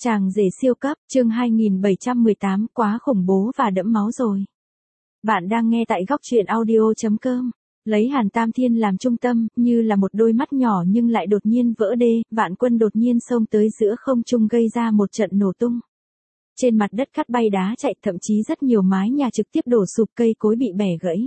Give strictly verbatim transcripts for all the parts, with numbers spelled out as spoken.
Chàng rể siêu cấp, chương hai nghìn bảy trăm mười tám, quá khủng bố và đẫm máu rồi. Bạn đang nghe tại góc truyện audio chấm com. Lấy Hàn Tam Thiên làm trung tâm, như là một đôi mắt nhỏ nhưng lại đột nhiên vỡ đê, vạn quân đột nhiên xông tới giữa không trung gây ra một trận nổ tung. Trên mặt đất cát bay đá chạy, thậm chí rất nhiều mái nhà trực tiếp đổ sụp, cây cối bị bẻ gãy.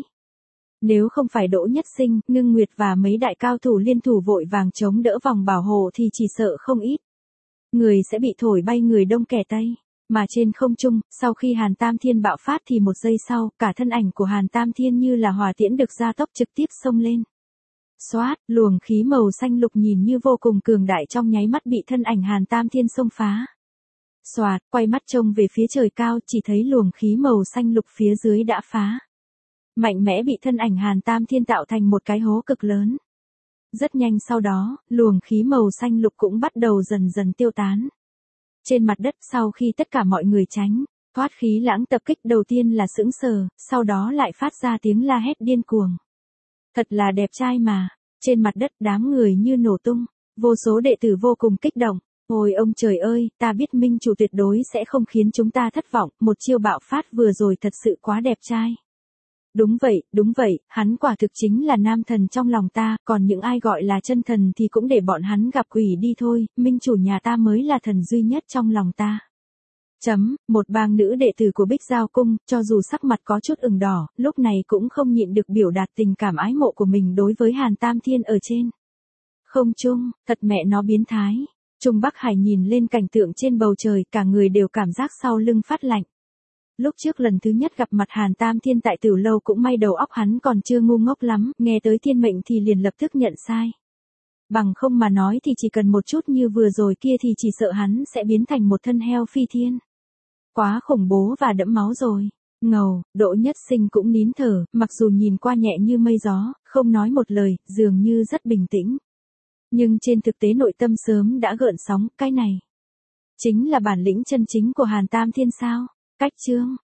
Nếu không phải Đỗ Nhất Sinh, Ngưng Nguyệt và mấy đại cao thủ liên thủ vội vàng chống đỡ vòng bảo hộ thì chỉ sợ không ít người sẽ bị thổi bay người đông kẻ tây. Mà trên không trung, sau khi Hàn Tam Thiên bạo phát thì một giây sau, cả thân ảnh của Hàn Tam Thiên như là hỏa tiễn được gia tốc trực tiếp xông lên. Xoát, luồng khí màu xanh lục nhìn như vô cùng cường đại trong nháy mắt bị thân ảnh Hàn Tam Thiên xông phá. Xoạt, quay mắt trông về phía trời cao, chỉ thấy luồng khí màu xanh lục phía dưới đã phá. Mạnh mẽ bị thân ảnh Hàn Tam Thiên tạo thành một cái hố cực lớn. Rất nhanh sau đó, luồng khí màu xanh lục cũng bắt đầu dần dần tiêu tán. Trên mặt đất sau khi tất cả mọi người tránh, thoát khí lãng tập kích đầu tiên là sững sờ, sau đó lại phát ra tiếng la hét điên cuồng. Thật là đẹp trai mà, trên mặt đất đám người như nổ tung, vô số đệ tử vô cùng kích động. Ôi ông trời ơi, ta biết minh chủ tuyệt đối sẽ không khiến chúng ta thất vọng, một chiêu bạo phát vừa rồi thật sự quá đẹp trai. Đúng vậy, đúng vậy, hắn quả thực chính là nam thần trong lòng ta, còn những ai gọi là chân thần thì cũng để bọn hắn gặp quỷ đi thôi, minh chủ nhà ta mới là thần duy nhất trong lòng ta. Chấm, một bang nữ đệ tử của Bích Giao Cung, cho dù sắc mặt có chút ửng đỏ, lúc này cũng không nhịn được biểu đạt tình cảm ái mộ của mình đối với Hàn Tam Thiên ở trên không trung, thật mẹ nó biến thái. Trung Bắc Hải nhìn lên cảnh tượng trên bầu trời, cả người đều cảm giác sau lưng phát lạnh. Lúc trước lần thứ nhất gặp mặt Hàn Tam Thiên tại Tử Lâu cũng may đầu óc hắn còn chưa ngu ngốc lắm, nghe tới thiên mệnh thì liền lập tức nhận sai. Bằng không mà nói thì chỉ cần một chút như vừa rồi kia thì chỉ sợ hắn sẽ biến thành một thân heo phi thiên. Quá khủng bố và đẫm máu rồi. Ngầu, Đỗ Nhất Sinh cũng nín thở, mặc dù nhìn qua nhẹ như mây gió, không nói một lời, dường như rất bình tĩnh. Nhưng trên thực tế nội tâm sớm đã gợn sóng, cái này chính là bản lĩnh chân chính của Hàn Tam Thiên sao? Cách chương,